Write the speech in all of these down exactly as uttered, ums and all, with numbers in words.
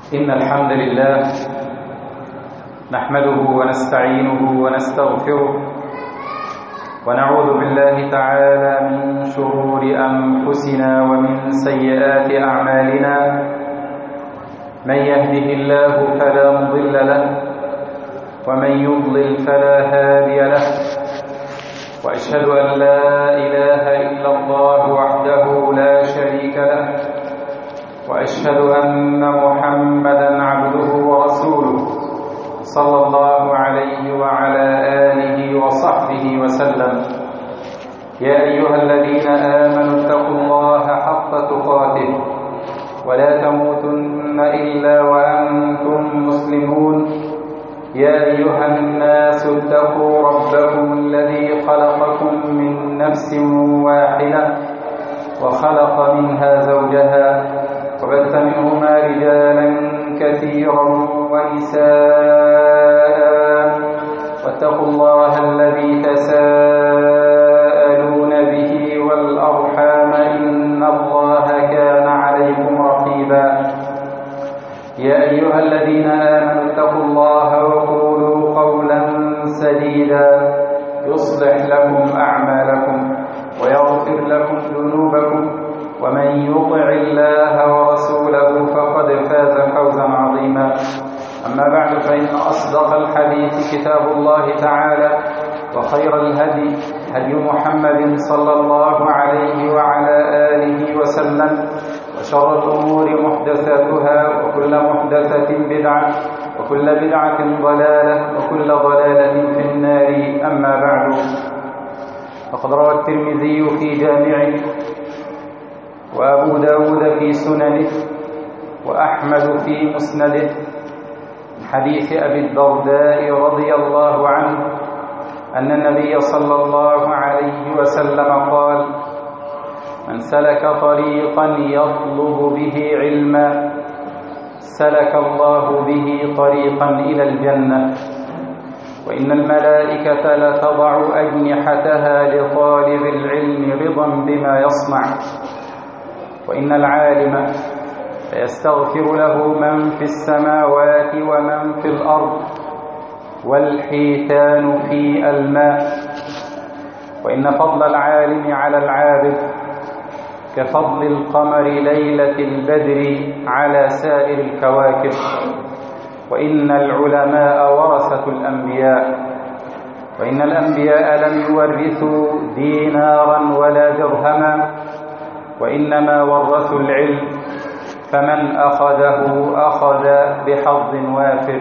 إن الحمد لله نحمده ونستعينه ونستغفره ونعوذ بالله تعالى من شرور أنفسنا ومن سيئات أعمالنا. من يهده الله فلا مضل له ومن يضلل فلا هادي له، وأشهد أن لا إله إلا الله وحده لا شريك له، وأشهد أن محمدا عبده ورسوله صلى الله عليه وعلى آله وصحبه وسلم. يا أيها الذين آمنوا اتقوا الله حق تقاته ولا تموتن إلا وأنتم مسلمون. يا أيها الناس اتقوا ربكم الذي خلقكم من نفس واحدة وخلق منها زوجها وبث منهما رجالا كثيرا ونساء، واتقوا الله الذي تساءلون به والأرحام إن الله كان عليكم رقيبا. يا أيها الذين آمنوا اتقوا الله وقولوا قولا سديدا يصلح لكم أعمالكم ويغفر لكم ذنوبكم، ومن يطع الله ورسوله فقد فاز فوزا عظيما. أما بعد، فإن أصدق الحديث كتاب الله تعالى، وخير الهدي هدي محمد صلى الله عليه وعلى آله وسلم، وشر الأمور محدثاتها وكل محدثة بدعة وكل بدعة ضلالة وكل ضلالة في النار. أما بعد، فقد روى الترمذي في جامعه، وأبو داود في سننه، وأحمد في مسنده من حديث أبي الدرداء رضي الله عنه أن النبي صلى الله عليه وسلم قال: من سلك طريقا يطلب به علما سلك الله به طريقا إلى الجنة، وإن الملائكة لتضع أجنحتها لطالب العلم رضا بما يصنع، وإن العالم ليستغفر له من في السماوات ومن في الأرض والحيتان في الماء، وإن فضل العالم على العابد كفضل القمر ليلة البدر على سائر الكواكب، وإن العلماء ورثة الأنبياء، وإن الأنبياء لم يورثوا دينارا ولا درهما، وإنما ورثوا العلم، فمن أخذه أخذ بحظ وافر.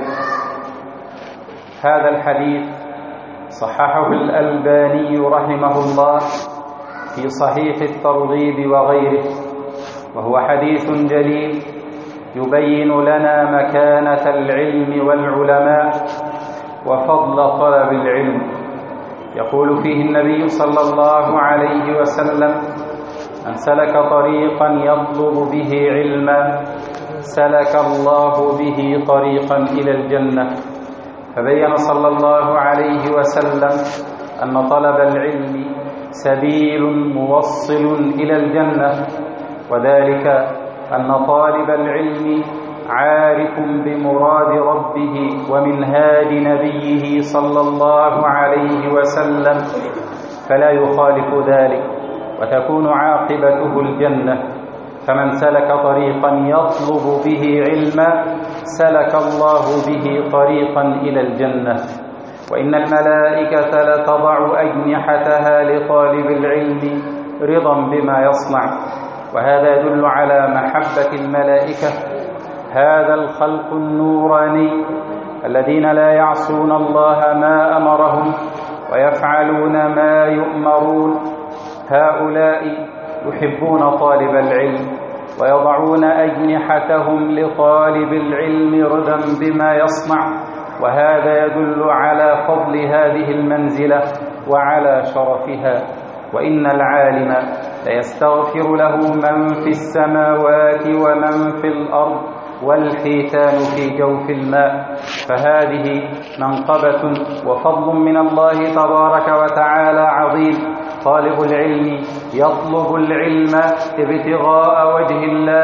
هذا الحديث صححه الألباني رحمه الله في صحيح الترغيب وغيره، وهو حديث جليل يبين لنا مكانة العلم والعلماء وفضل طلب العلم. يقول فيه النبي صلى الله عليه وسلم: من سلك طريقا يطلب به علما سلك الله به طريقا إلى الجنة. فبين صلى الله عليه وسلم أن طلب العلم سبيل موصل إلى الجنة، وذلك أن طالب العلم عارف بمراد ربه ومنهاج نبيه صلى الله عليه وسلم، فلا يخالف ذلك وتكون عاقبته الجنة. فمن سلك طريقا يطلب به علما سلك الله به طريقا إلى الجنة، وإن الملائكة لتضع أجنحتها لطالب العلم رضا بما يصنع. وهذا يدل على محبة الملائكة، هذا الخلق النوراني الذين لا يعصون الله ما أمرهم ويفعلون ما يؤمرون. هؤلاء يحبون طالب العلم ويضعون أجنحتهم لطالب العلم رضا بما يصنع، وهذا يدل على فضل هذه المنزلة وعلى شرفها. وإن العالم ليستغفر له من في السماوات ومن في الأرض والحيتان في جوف الماء. فهذه منقبة وفضل من الله تبارك وتعالى عظيم. طالب العلم يطلب العلم ابتغاء وجه الله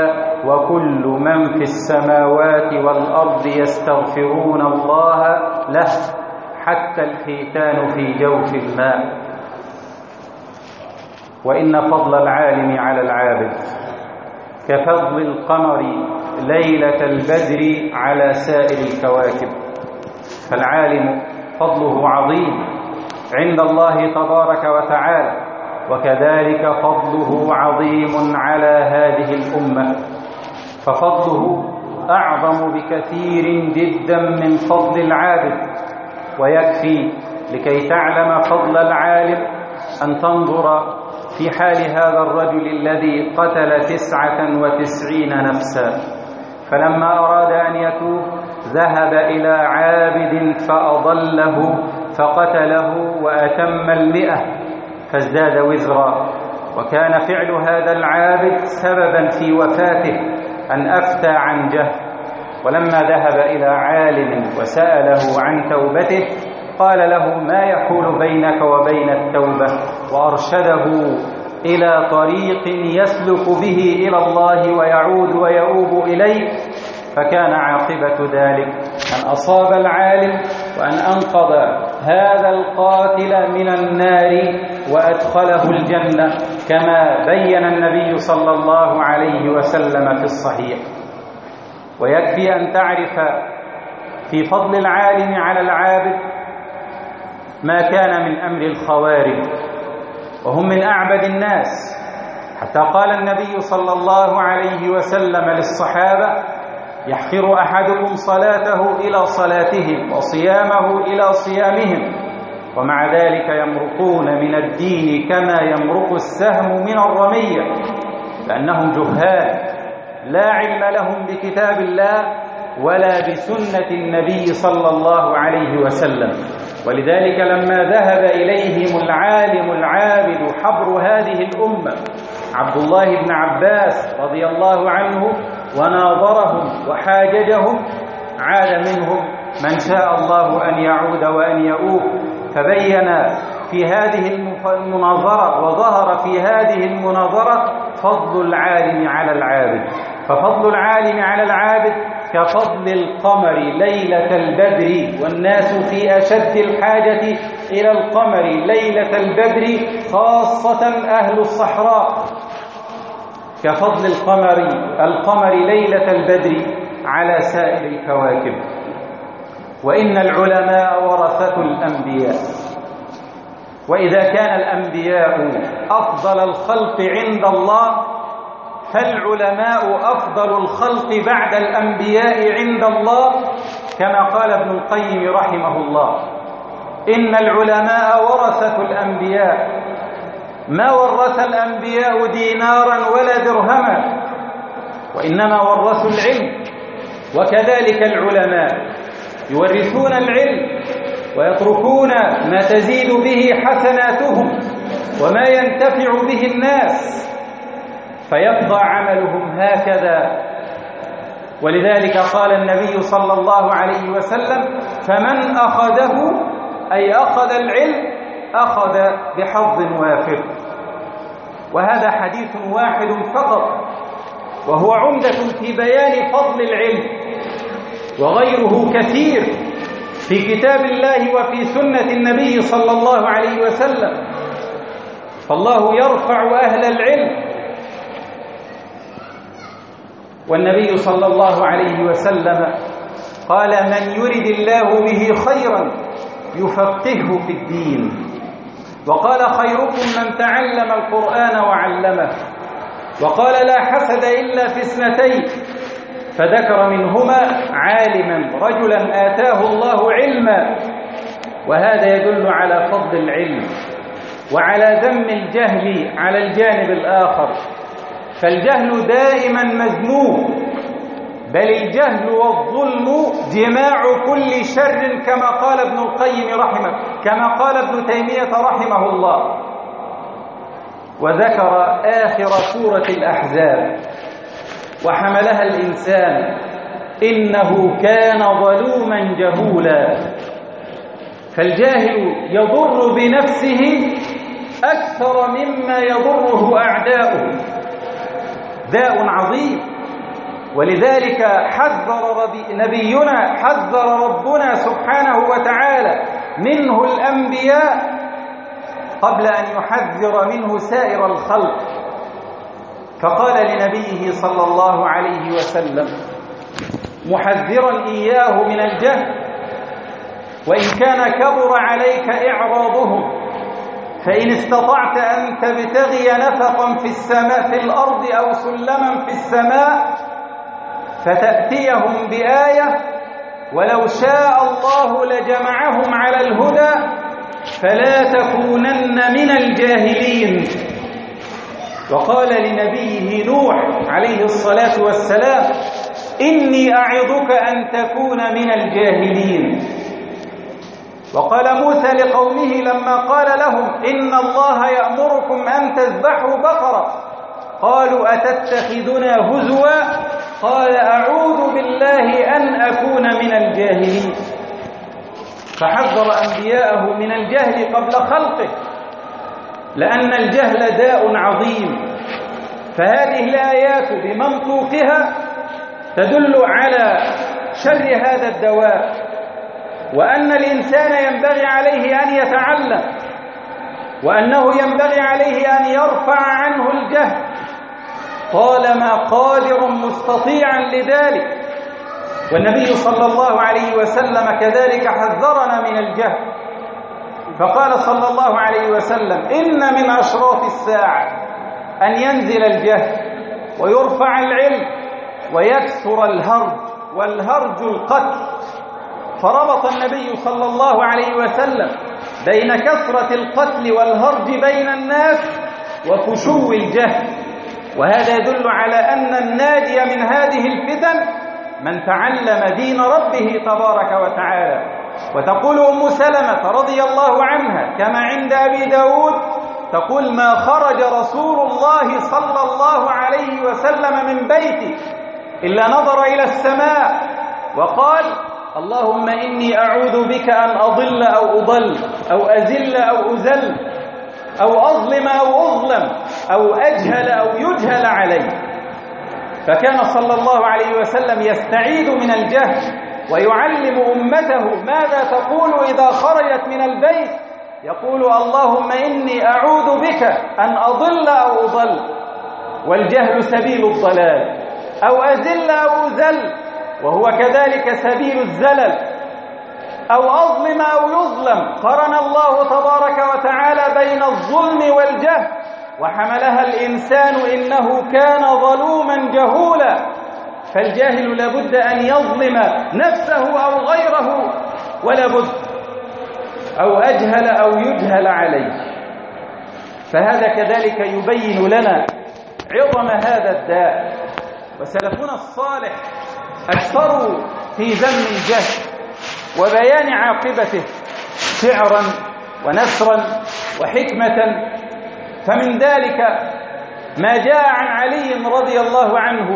وكل من في السماوات والأرض يستغفرون الله له حتى الحيتان في جوف الماء. وإن فضل العالم على العابد كفضل القمر ليلة البدر على سائر الكواكب. فالعالم فضله عظيم عند الله تبارك وتعالى، وكذلك فضله عظيم على هذه الأمة، ففضله أعظم بكثير جدا من فضل العابد. ويكفي لكي تعلم فضل العالم أن تنظر في حال هذا الرجل الذي قتل تسعة وتسعين نفسا، فلما أراد أن يتوب ذهب إلى عابد فأضله فقتله وأتم المئة فازداد وزرا. وكان فعل هذا العابد سببا في وفاته أن أفتى عن جهل. ولما ذهب إلى عالم وسأله عن توبته قال له ما يحول بينك وبين التوبة، وأرشده إلى طريق يسلك به إلى الله ويعود ويؤوب إليه. فكان عاقبة ذلك أن أصاب العالم وأن أنقذ هذا القاتل من النار وأدخله الجنة، كما بين النبي صلى الله عليه وسلم في الصحيح. ويكفي أن تعرف في فضل العالم على العابد ما كان من أمر الخوارج، وهم من أعبد الناس، حتى قال النبي صلى الله عليه وسلم للصحابة يحقر أحدكم صلاته إلى صلاتهم وصيامه إلى صيامهم، ومع ذلك يمرقون من الدين كما يمرق السهم من الرمية، لأنهم جهال لا علم لهم بكتاب الله ولا بسنة النبي صلى الله عليه وسلم. ولذلك لما ذهب إليهم العالم العابد حبر هذه الأمة عبد الله بن عباس رضي الله عنه وناظرهم وحاججهم، عاد منهم من شاء الله أن يعود وأن يؤوب. فبين في هذه المناظرة وظهر في هذه المناظرة فضل العالم على العابد. ففضل العالم على العابد كفضل القمر ليلة البدر، والناس في أشد الحاجة إلى القمر ليلة البدر، خاصة أهل الصحراء، كفضل القمر القمر ليلة البدر على سائر الكواكب. وإن العلماء ورثة الأنبياء، وإذا كان الأنبياء أفضل الخلق عند الله فالعلماء أفضل الخلق بعد الأنبياء عند الله، كما قال ابن القيم رحمه الله إن العلماء ورثة الأنبياء، ما ورث الأنبياء دينارا ولا درهما، وإنما ورثوا العلم. وكذلك العلماء يورثون العلم ويتركون ما تزيد به حسناتهم وما ينتفع به الناس، فيبقى عملهم هكذا. ولذلك قال النبي صلى الله عليه وسلم فمن أخذه أي أخذ العلم أخذ بحظ وافر. وهذا حديث واحد فقط، وهو عمدة في بيان فضل العلم، وغيره كثير في كتاب الله وفي سنة النبي صلى الله عليه وسلم. فالله يرفع أهل العلم، والنبي صلى الله عليه وسلم قال من يرد الله به خيرا يفقهه في الدين. وقال خيركم من تعلم القرآن وعلمه. وقال لا حسد إلا في اثنتين، فذكر منهما عالما رجلا آتاه الله علما. وهذا يدل على فضل العلم وعلى ذم الجهل على الجانب الآخر، فالجهل دائما مذموم، بل الجهل والظلم جماع كل شر، كما قال ابن القيم رحمه كما قال ابن تيمية رحمه الله. وذكر آخر سورة الأحزاب وحملها الإنسان إنه كان ظلوما جهولا. فالجاهل يضر بنفسه أكثر مما يضره أعداؤه، داء عظيم. ولذلك حذر نبينا حذر ربنا سبحانه وتعالى منه الأنبياء قبل أن يحذر منه سائر الخلق، فقال لنبيه صلى الله عليه وسلم محذرا إياه من الجهل: وإن كان كبر عليك إعراضهم فإن استطعت أن تبتغي نفقا في السماء في الأرض أو سلما في السماء فتأتيهم بآية ولو شاء الله لجمعهم على الهدى فلا تكونن من الجاهلين. وقال لنبيه نوح عليه الصلاة والسلام: إني أعظك أن تكون من الجاهلين. وقال موسى لقومه لما قال لهم: إن الله يأمركم أن تذبحوا بقرة، قالوا أتتخذنا هزوا؟ قال أعوذ بالله أن أكون من الجاهلين. فحذر أنبياءه من الجهل قبل خلقه، لأن الجهل داء عظيم. فهذه الآيات بمنطوقها تدل على شر هذا الدواء، وأن الإنسان ينبغي عليه أن يتعلم، وأنه ينبغي عليه أن يرفع عنه الجهل طالما قادر مستطيعا لذلك. والنبي صلى الله عليه وسلم كذلك حذرنا من الجهل، فقال صلى الله عليه وسلم: إن من أشراط الساعة أن ينزل الجهل ويرفع العلم ويكثر الهرج، والهرج القتل. فربط النبي صلى الله عليه وسلم بين كثرة القتل والهرج بين الناس وفشو الجهل، وهذا يدل على أن الناجي من هذه الفتن من تعلم دين ربه تبارك وتعالى. وتقول أم سلمة رضي الله عنها كما عند أبي داود، تقول: ما خرج رسول الله صلى الله عليه وسلم من بيته إلا نظر إلى السماء وقال: اللهم إني أعوذ بك أن أضل أو أضل أو أزل أو أزل أو أظلم أو أظلم أو أجهل أو يجهل علي. فكان صلى الله عليه وسلم يستعيذ من الجهل ويعلم أمته ماذا تقول إذا خرجت من البيت، يقول: اللهم إني أعوذ بك أن أضل أو أضل، والجهل سبيل الضلال، أو أزل أو أزل وهو كذلك سبيل الزلل، أو أظلم أو يظلم. قرن الله تبارك وتعالى بين الظلم والجهل، وحملها الإنسان إنه كان ظلوما جهولا. فالجاهل لابد أن يظلم نفسه أو غيره، ولا بد أو أجهل أو يجهل عليه. فهذا كذلك يبين لنا عظم هذا الداء. وسلفنا الصالح أكثروا في ذم الجهل وبيان عاقبته شعرا ونثرا وحكمة. فمن ذلك ما جاء عن علي رضي الله عنه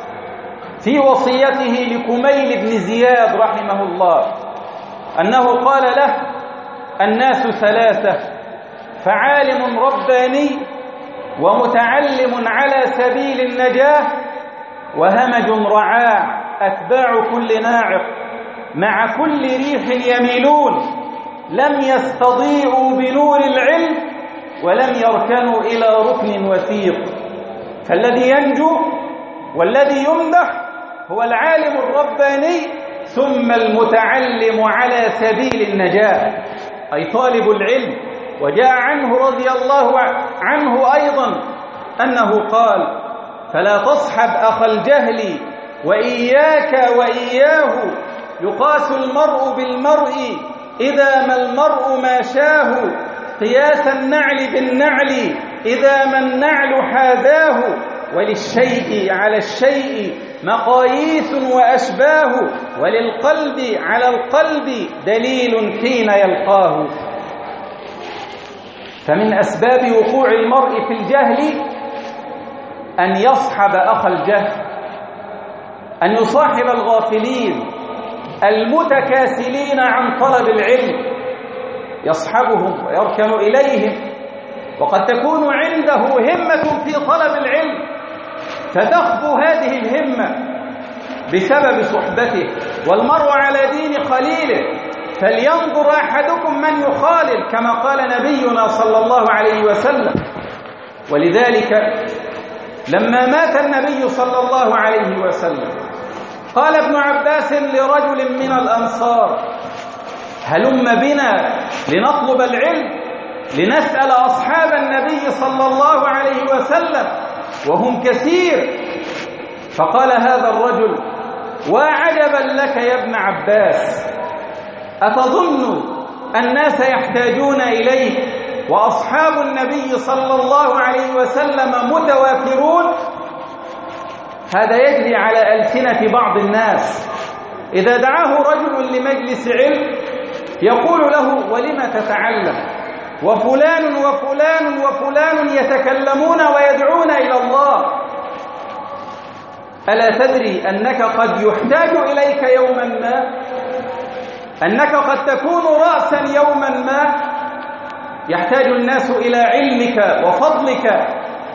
في وصيته لكميل بن زياد رحمه الله أنه قال له: الناس ثلاثة، فعالم رباني، ومتعلم على سبيل النجاة، وهمج رعاع أتباع كل ناعق، مع كل ريح يميلون، لم يستضيئوا بنور العلم ولم يركنوا إلى ركن وثيق. فالذي ينجو والذي يمدح هو العالم الرباني، ثم المتعلم على سبيل النجاة أي طالب العلم. وجاء عنه رضي الله عنه أيضا أنه قال: فلا تصحب أخ الجهل وإياك وإياه، يقاس المرء بالمرء إذا ما المرء ما شاه، قياس النعل بالنعل إذا ما النعل حاذاه، وللشيء على الشيء مقاييس وأشباه، وللقلب على القلب دليل حين يلقاه. فمن أسباب وقوع المرء في الجهل أن يصحب أخ الجهل، أن يصاحب الغافلين المتكاسلين عن طلب العلم، يصحبهم ويركن إليهم. وقد تكون عنده همة في طلب العلم فتخفو هذه الهمة بسبب صحبته، والمرء على دين خليله، فلينظر أحدكم من يخالل، كما قال نبينا صلى الله عليه وسلم. ولذلك لما مات النبي صلى الله عليه وسلم قال ابن عباس لرجل من الأنصار: هلم بنا لنطلب العلم، لنسأل أصحاب النبي صلى الله عليه وسلم وهم كثير. فقال هذا الرجل: وعجبا لك يا ابن عباس، أتظن الناس يحتاجون إليك وأصحاب النبي صلى الله عليه وسلم متوافرون؟ هذا يجري على ألسنة بعض الناس، إذا دعاه رجل لمجلس علم يقول له: ولم تتعلم؟ وفلان وفلان وفلان يتكلمون ويدعون إلى الله. ألا تدري أنك قد يحتاج إليك يوما ما؟ أنك قد تكون رأسا يوما ما يحتاج الناس إلى علمك وفضلك.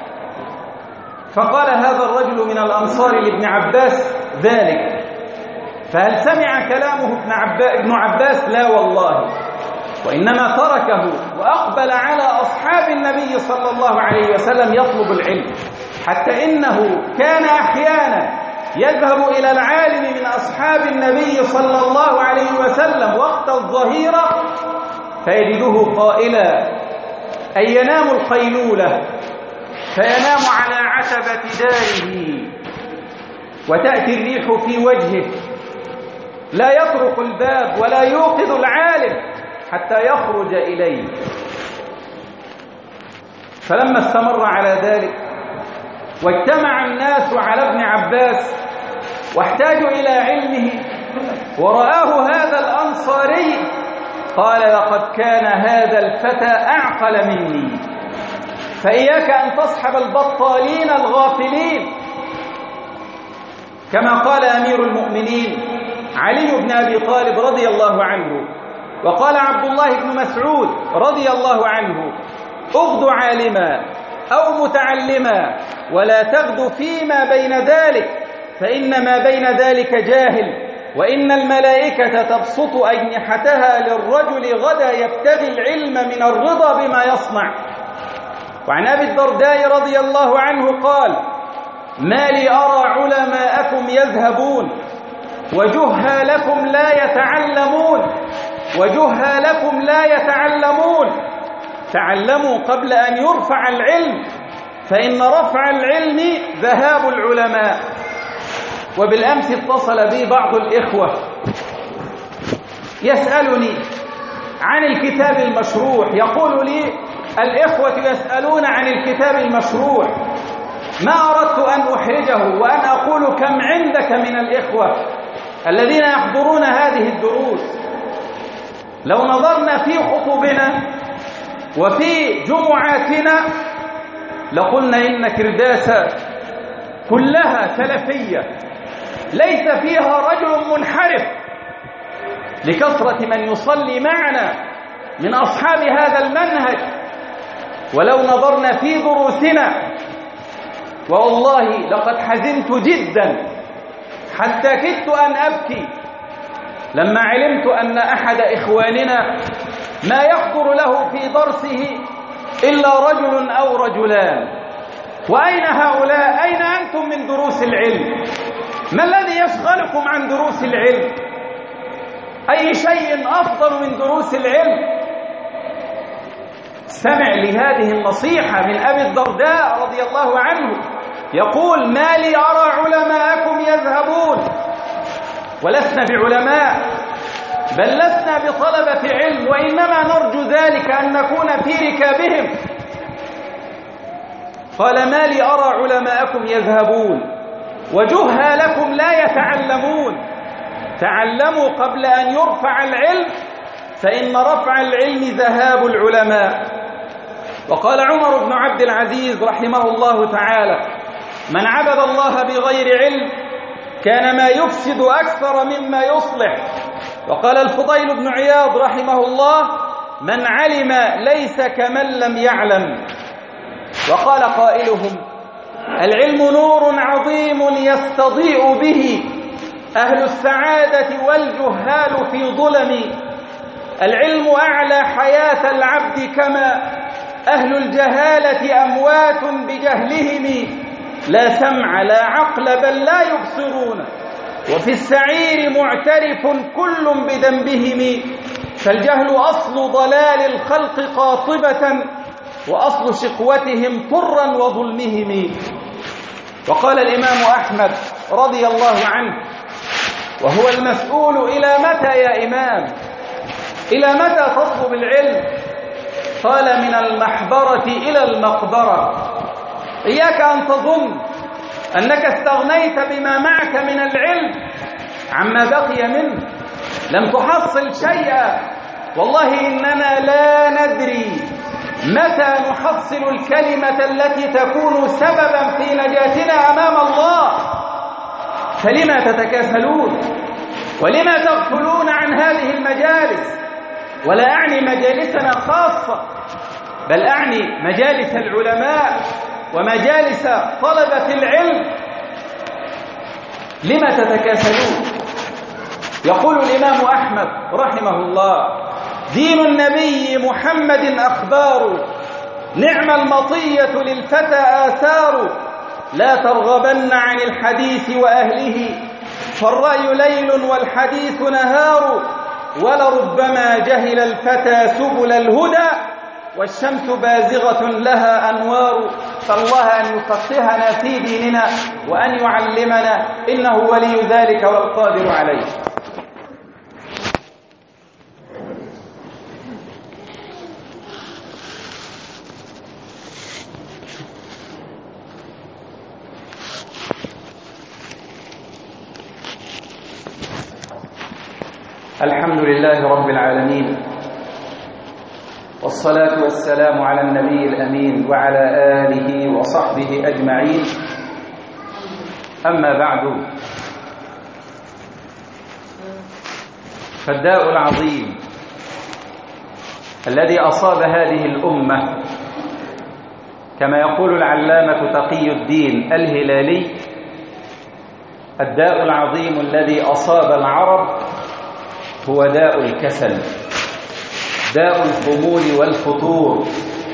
فقال هذا الرجل من الأنصار لابن عباس ذلك. فهل سمع كلامه ابن عباس؟ لا والله، وإنما تركه وأقبل على أصحاب النبي صلى الله عليه وسلم يطلب العلم، حتى إنه كان أحيانا يذهب إلى العالم من أصحاب النبي صلى الله عليه وسلم وقت الظهيرة فيجده قائلا: أن ينام القيلولة، فينام على عتبة داره وتأتي الريح في وجهه، لا يطرق الباب ولا يوقظ العالم حتى يخرج إليه. فلما استمر على ذلك واجتمع الناس على ابن عباس واحتاجوا إلى علمه ورآه هذا الأنصاري قال: لقد كان هذا الفتى أعقل مني، فإياك أن تصحب البطالين الغافلين. كما قال أمير المؤمنين علي بن أبي طالب رضي الله عنه، وقال عبد الله بن مسعود رضي الله عنه: اغد عالما أو متعلما ولا تغد فيما بين ذلك، فإن ما بين ذلك جاهل، وإن الملائكة تبسط أجنحتها للرجل غدا يبتغي العلم من الرضا بما يصنع. وعن أبي الدرداء رضي الله عنه قال: ما لي أرى علماءكم يذهبون وجهالكم لا يتعلمون وجهالكم لا يتعلمون تعلموا قبل أن يرفع العلم، فإن رفع العلم ذهاب العلماء. وبالأمس اتصل بي بعض الإخوة يسألني عن الكتاب المشروح، يقول لي: الإخوة يسألون عن الكتاب المشروح، ما أردت أن أحرجه وأن أقول كم عندك من الإخوة الذين يحضرون هذه الدروس. لو نظرنا في خطبنا وفي جمعاتنا لقلنا إن كرداسة كلها سلفية ليس فيها رجل منحرف، لكثرة من يصلي معنا من أصحاب هذا المنهج. ولو نظرنا في دروسنا والله لقد حزنت جدا حتى كدت أن أبكي لما علمت أن أحد إخواننا ما يحضر له في درسه إلا رجل أو رجلان. وأين هؤلاء؟ أين أنتم من دروس العلم؟ ما الذي يشغلكم عن دروس العلم؟ أي شيء أفضل من دروس العلم؟ استمع لهذه النصيحة من أبي الدرداء رضي الله عنه، يقول: ما لي أرى علماءكم يذهبون، ولسنا بعلماء بل لسنا بطلبة علم، وإنما نرجو ذلك أن نكون في ركابهم. قال: ما لي أرى علماءكم يذهبون وجهالكم لا يتعلمون، تعلموا قبل أن يرفع العلم، فإن رفع العلم ذهاب العلماء. وقال عمر بن عبد العزيز رحمه الله تعالى: من عبد الله بغير علم كان ما يفسد أكثر مما يصلح. وقال الفضيل بن عياض رحمه الله: من علم ليس كمن لم يعلم. وقال قائلهم: العلم نور عظيم يستضيء به أهل السعادة والجهال في ظلم. العلم أعلى حياة العبد كما أهل الجهالة أموات بجهلهم، لا سمع لا عقل بل لا يبصرون، وفي السعير معترف كل بذنبهم. فالجهل أصل ضلال الخلق قاطبة، وأصل شقوتهم طرا وظلمهم. وقال الإمام أحمد رضي الله عنه وهو المسؤول: إلى متى يا إمام؟ إلى متى تطلب العلم؟ قال: من المحبرة إلى المقبرة. إياك أن تظن أنك استغنيت بما معك من العلم عما بقي منه، لم تحصل شيئا. والله إننا لا ندري متى نحصل الكلمة التي تكون سببا في نجاتنا أمام الله. فلما تتكاسلون ولما تغفلون عن هذه المجالس؟ ولا أعني مجالسنا خاصة، بل أعني مجالس العلماء ومجالس طلبة العلم. لما تتكاسلون؟ يقول الإمام أحمد رحمه الله: دين النبي محمد أخبار، نعم المطية للفتى آثار، لا ترغبن عن الحديث وأهله، فالرأي ليل والحديث نهار، ولربما جهل الفتى سبل الهدى، والشمس بازغة لها أنوار. فالله أن يفقهنا في ديننا وأن يعلمنا، إنه ولي ذلك والقادر عليه. الحمد لله رب العالمين، والصلاة والسلام على النبي الأمين وعلى آله وصحبه أجمعين. أما بعد، فالداء العظيم الذي أصاب هذه الأمة، كما يقول العلامة تقي الدين الهلالي: الداء العظيم الذي أصاب العرب هو داء الكسل، داء الخمول والفتور.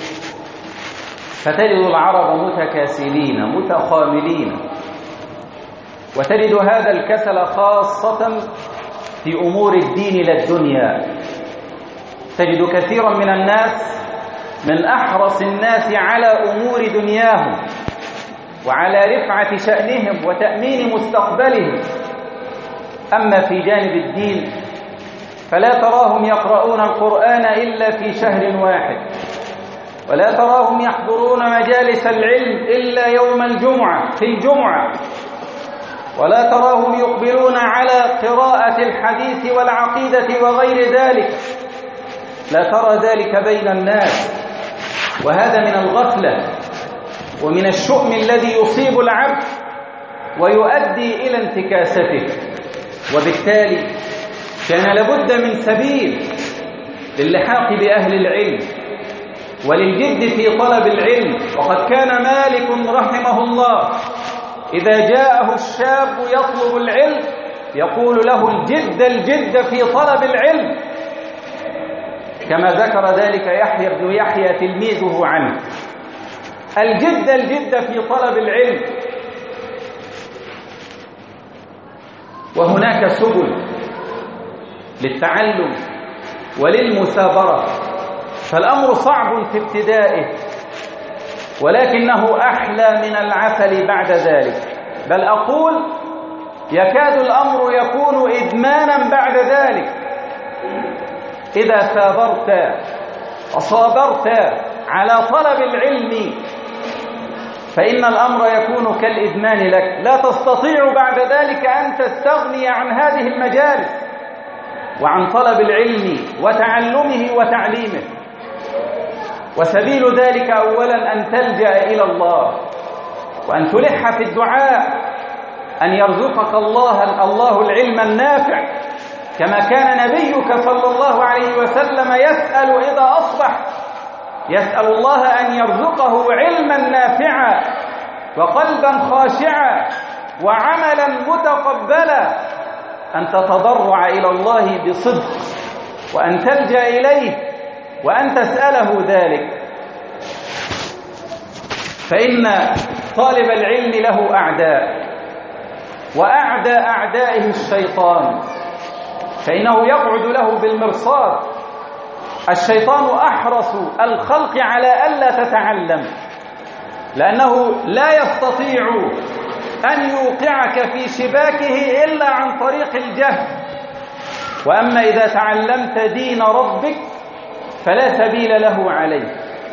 فتجد العرب متكاسلين متخاملين، وتجد هذا الكسل خاصة في أمور الدين لا الدنيا. تجد كثيرا من الناس من أحرص الناس على أمور دنياهم وعلى رفعة شأنهم وتأمين مستقبلهم، أما في جانب الدين فلا تراهم يقرؤون القرآن إلا في شهر واحد، ولا تراهم يحضرون مجالس العلم إلا يوم الجمعة في الجمعة، ولا تراهم يقبلون على قراءة الحديث والعقيدة وغير ذلك. لا ترى ذلك بين الناس، وهذا من الغفلة ومن الشؤم الذي يصيب العبد ويؤدي إلى انتكاسته. وبالتالي كان لابد من سبيل للحاق بأهل العلم وللجد في طلب العلم. وقد كان مالك رحمه الله إذا جاءه الشاب يطلب العلم يقول له: الجد الجد في طلب العلم، كما ذكر ذلك يحيى بن يحيى تلميذه عنه: الجد الجد في طلب العلم. وهناك سبل للتعلم وللمثابرة، فالأمر صعب في ابتدائه، ولكنه أحلى من العسل بعد ذلك. بل أقول يكاد الأمر يكون إدمانا بعد ذلك. إذا ثابرت وصابرت على طلب العلم فإن الأمر يكون كالإدمان لك، لا تستطيع بعد ذلك أن تستغني عن هذه المجالس وعن طلب العلم وتعلمه وتعليمه. وسبيل ذلك أولا أن تلجأ إلى الله وأن تلح في الدعاء أن يرزقك الله الله العلم النافع، كما كان نبيك صلى الله عليه وسلم يسأل إذا أصبح، يسأل الله أن يرزقه علما نافعا وقلبا خاشعا وعملا متقبلا. أن تتضرع إلى الله بصدق، وأن تلجأ إليه، وأن تسأله ذلك. فإن طالب العلم له أعداء، وأعدى أعدائه الشيطان، فإنه يقعد له بالمرصاد. الشيطان أحرص الخلق على ألا تتعلم، لأنه لا يستطيع أن يوقعك في شباكه إلا عن طريق الجهل. وأما إذا تعلمت دين ربك فلا سبيل له عليك،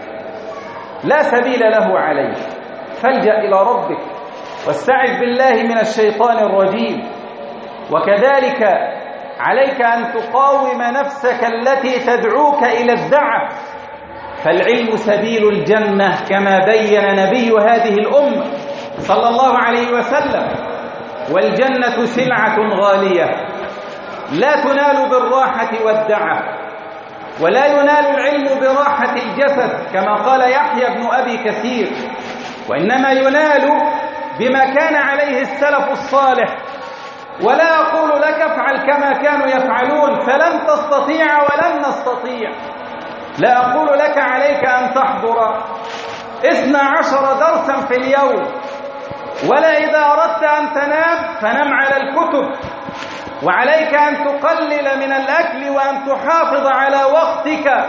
لا سبيل له عليك. فالجأ إلى ربك واستعذ بالله من الشيطان الرجيم. وكذلك عليك أن تقاوم نفسك التي تدعوك إلى الدعة، فالعلم سبيل الجنة كما بين نبي هذه الأمة صلى الله عليه وسلم. والجنة سلعة غالية لا تنال بالراحة والدعة، ولا ينال العلم براحة الجسد كما قال يحيى بن أبي كثير، وإنما ينال بما كان عليه السلف الصالح. ولا أقول لك افعل كما كانوا يفعلون فلن تستطيع ولن نستطيع. لا أقول لك عليك أن تحضر اثنا عشر درسا في اليوم، ولا إذا أردت أن تنام فنم على الكتب. وعليك أن تقلل من الأكل وأن تحافظ على وقتك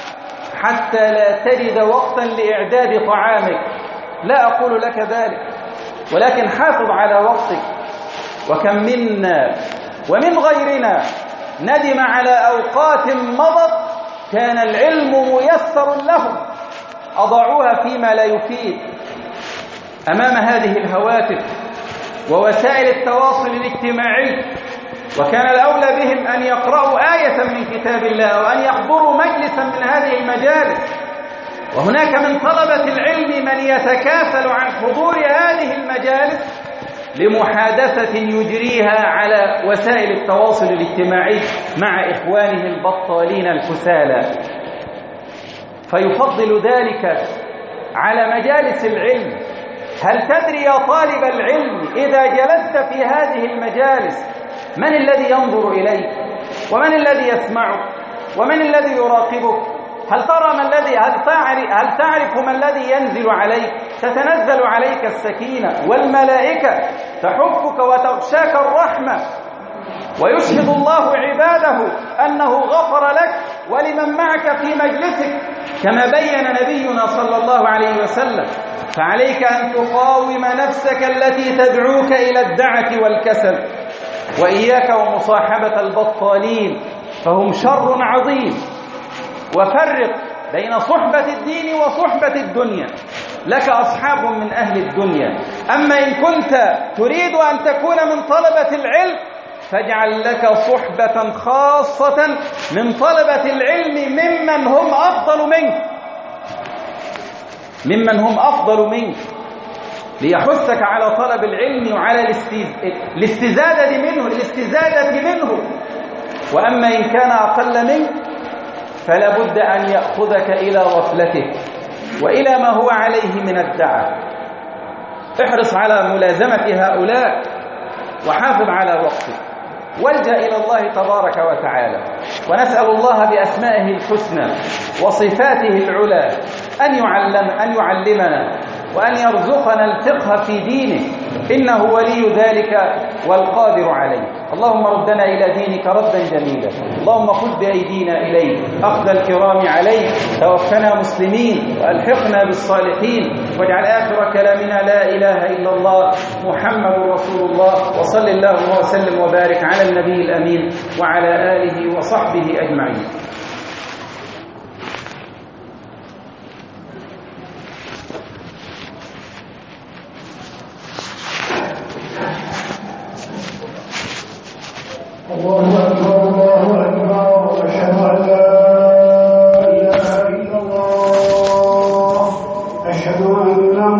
حتى لا تجد وقتا لإعداد طعامك. لا أقول لك ذلك، ولكن حافظ على وقتك. وكم منا ومن غيرنا ندم على أوقات مضت كان العلم ميسر لهم، أضاعوها فيما لا يفيد أمام هذه الهواتف ووسائل التواصل الاجتماعي. وكان الأولى بهم أن يقرأوا آية من كتاب الله وأن يحضروا مجلسا من هذه المجالس. وهناك من طلبة العلم من يتكاسل عن حضور هذه المجالس لمحادثة يجريها على وسائل التواصل الاجتماعي مع إخوانه البطالين الكسالى، فيفضل ذلك على مجالس العلم. هل تدري يا طالب العلم إذا جلست في هذه المجالس من الذي ينظر إليك، ومن الذي يسمعك، ومن الذي يراقبك؟ هل ترى ما الذي هل تعرف هل تعرف ما الذي ينزل عليك؟ تتنزل عليك السكينة والملائكة تحفك وتغشاك الرحمة، ويشهد الله عباده أنه غفر لك ولمن معك في مجلسك كما بين نبينا صلى الله عليه وسلم. فعليك أن تقاوم نفسك التي تدعوك إلى الدعة والكسل، وإياك ومصاحبة البطالين فهم شر عظيم. وفرق بين صحبة الدين وصحبة الدنيا. لك أصحاب من أهل الدنيا، أما إن كنت تريد أن تكون من طلبة العلم فاجعل لك صحبة خاصة من طلبة العلم ممن هم أفضل منك ممن هم أفضل منك ليحثك على طلب العلم وعلى الاستزادة منه الاستزادة منه. وأما إن كان أقل منك فلا بد أن يأخذك إلى غفلته وإلى ما هو عليه من الدعة. احرص على ملازمة هؤلاء وحافظ على وقتك، والجأ إلى الله تبارك وتعالى. ونسأل الله بأسمائه الحسنى وصفاته العلى أن يعلم أن يعلمنا وأن يرزقنا الفقه في دينه، إنه ولي ذلك والقادر عليه. اللهم ردنا إلى دينك ردا جميلا، اللهم خذ بأيدينا إليك أخذ الكرام عليك، توفنا مسلمين وألحقنا بالصالحين، واجعل آخر كلامنا لا إله إلا الله محمد رسول الله. وصل اللهم وسلم وبارك على النبي الأمين وعلى آله وصحبه أجمعين. الله أكبر الله أكبر أشهد أن لا